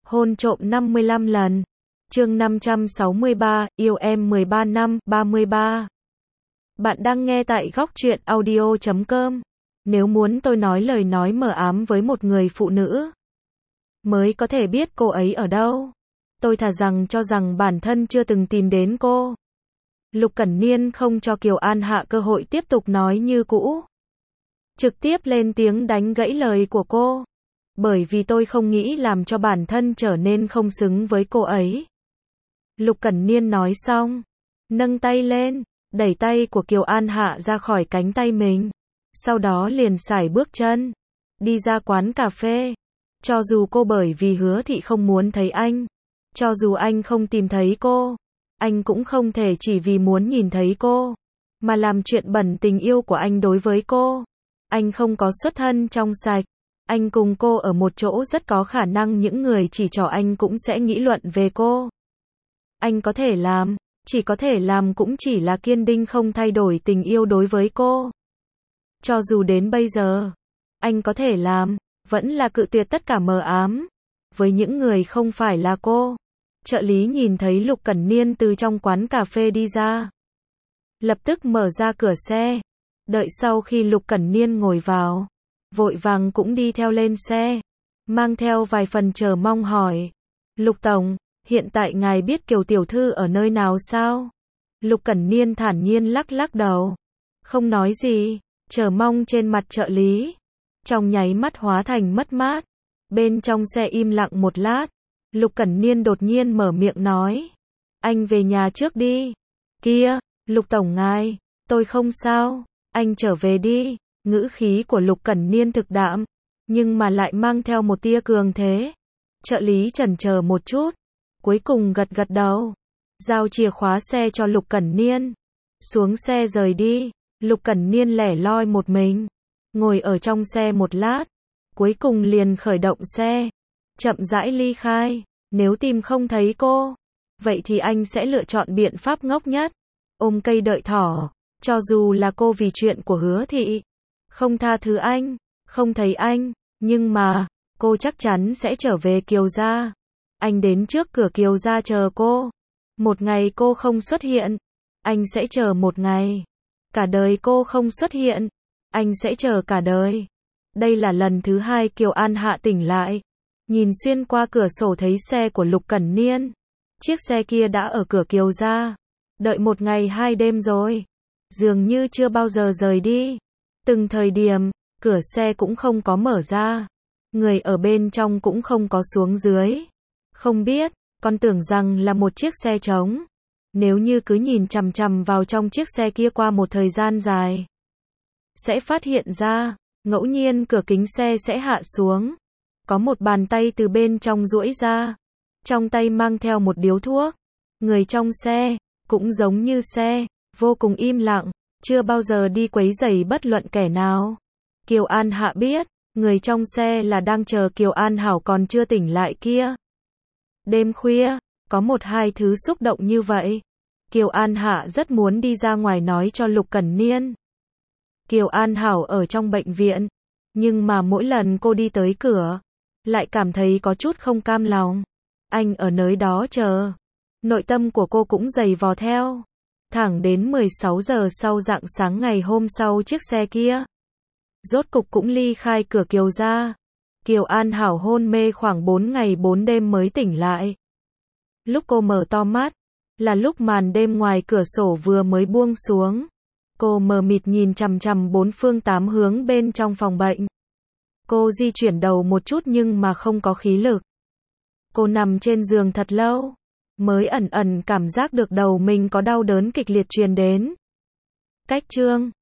Hôn trộm 55 lần. Chương 563, yêu em 13 năm, 33. Bạn đang nghe tại góc truyện audio.com. Nếu muốn tôi nói lời nói mờ ám với một người phụ nữ, mới có thể biết cô ấy ở đâu, tôi thà rằng cho rằng bản thân chưa từng tìm đến cô. Lục Cẩn Niên không cho Kiều An Hạ cơ hội tiếp tục nói như cũ, trực tiếp lên tiếng đánh gãy lời của cô. Bởi vì tôi không nghĩ làm cho bản thân trở nên không xứng với cô ấy. Lục Cẩn Niên nói xong, nâng tay lên, đẩy tay của Kiều An Hạ ra khỏi cánh tay mình. Sau đó liền sải bước chân, đi ra quán cà phê. Cho dù cô bởi vì Hứa Thị không muốn thấy anh, cho dù anh không tìm thấy cô, anh cũng không thể chỉ vì muốn nhìn thấy cô, mà làm chuyện bẩn tình yêu của anh đối với cô. Anh không có xuất thân trong sạch. Anh cùng cô ở một chỗ rất có khả năng những người chỉ trỏ anh cũng sẽ nghĩ luận về cô. Anh có thể làm, chỉ có thể làm cũng chỉ là kiên định không thay đổi tình yêu đối với cô. Cho dù đến bây giờ, anh có thể làm, vẫn là cự tuyệt tất cả mờ ám, với những người không phải là cô. Trợ lý nhìn thấy Lục Cẩn Niên từ trong quán cà phê đi ra, lập tức mở ra cửa xe. Đợi sau khi Lục Cẩn Niên ngồi vào, vội vàng cũng đi theo lên xe, mang theo vài phần chờ mong hỏi: Lục Tổng, hiện tại ngài biết Kiều Tiểu Thư ở nơi nào sao? Lục Cẩn Niên thản nhiên lắc lắc đầu, không nói gì. Chờ mong trên mặt trợ lý trong nháy mắt hóa thành mất mát. Bên trong xe im lặng một lát, Lục Cẩn Niên đột nhiên mở miệng nói: anh về nhà trước đi. Kia, Lục Tổng ngài, tôi không sao, anh trở về đi. Ngữ khí của Lục Cẩn Niên thực đạm, nhưng mà lại mang theo một tia cường thế. Trợ lý chần chờ một chút, cuối cùng gật gật đầu, giao chìa khóa xe cho Lục Cẩn Niên, xuống xe rời đi. Lục Cẩn Niên lẻ loi một mình, ngồi ở trong xe một lát, cuối cùng liền khởi động xe, chậm rãi ly khai. Nếu tìm không thấy cô, vậy thì anh sẽ lựa chọn biện pháp ngốc nhất, ôm cây đợi thỏ. Cho dù là cô vì chuyện của Hứa Thị không tha thứ anh, không thấy anh, nhưng mà cô chắc chắn sẽ trở về Kiều gia. Anh đến trước cửa Kiều gia chờ cô. Một ngày cô không xuất hiện, anh sẽ chờ một ngày. Cả đời cô không xuất hiện, anh sẽ chờ cả đời. Đây là lần thứ hai Kiều An Hạ tỉnh lại, nhìn xuyên qua cửa sổ thấy xe của Lục Cẩn Niên. Chiếc xe kia đã ở cửa Kiều gia, đợi một ngày hai đêm rồi, dường như chưa bao giờ rời đi. Từng thời điểm, cửa xe cũng không có mở ra, người ở bên trong cũng không có xuống dưới. Không biết, con tưởng rằng là một chiếc xe trống. Nếu như cứ nhìn chằm chằm vào trong chiếc xe kia qua một thời gian dài, sẽ phát hiện ra, ngẫu nhiên cửa kính xe sẽ hạ xuống. Có một bàn tay từ bên trong duỗi ra, trong tay mang theo một điếu thuốc. Người trong xe, cũng giống như xe, vô cùng im lặng, chưa bao giờ đi quấy rầy bất luận kẻ nào. Kiều An Hạ biết, người trong xe là đang chờ Kiều An Hảo còn chưa tỉnh lại kia. Đêm khuya, có một hai thứ xúc động như vậy. Kiều An Hạ rất muốn đi ra ngoài nói cho Lục Cẩn Niên. Kiều An Hảo ở trong bệnh viện, nhưng mà mỗi lần cô đi tới cửa, lại cảm thấy có chút không cam lòng. Anh ở nơi đó chờ. Nội tâm của cô cũng dày vò theo. Thẳng đến 16 giờ sau rạng sáng ngày hôm sau chiếc xe kia rốt cục cũng ly khai cửa Kiều gia. Kiều An Hảo hôn mê khoảng 4 ngày 4 đêm mới tỉnh lại. Lúc cô mở to mắt, là lúc màn đêm ngoài cửa sổ vừa mới buông xuống. Cô mờ mịt nhìn chằm chằm bốn phương tám hướng bên trong phòng bệnh. Cô di chuyển đầu một chút nhưng mà không có khí lực. Cô nằm trên giường thật lâu, mới ẩn ẩn cảm giác được đầu mình có đau đớn kịch liệt truyền đến. Cách chương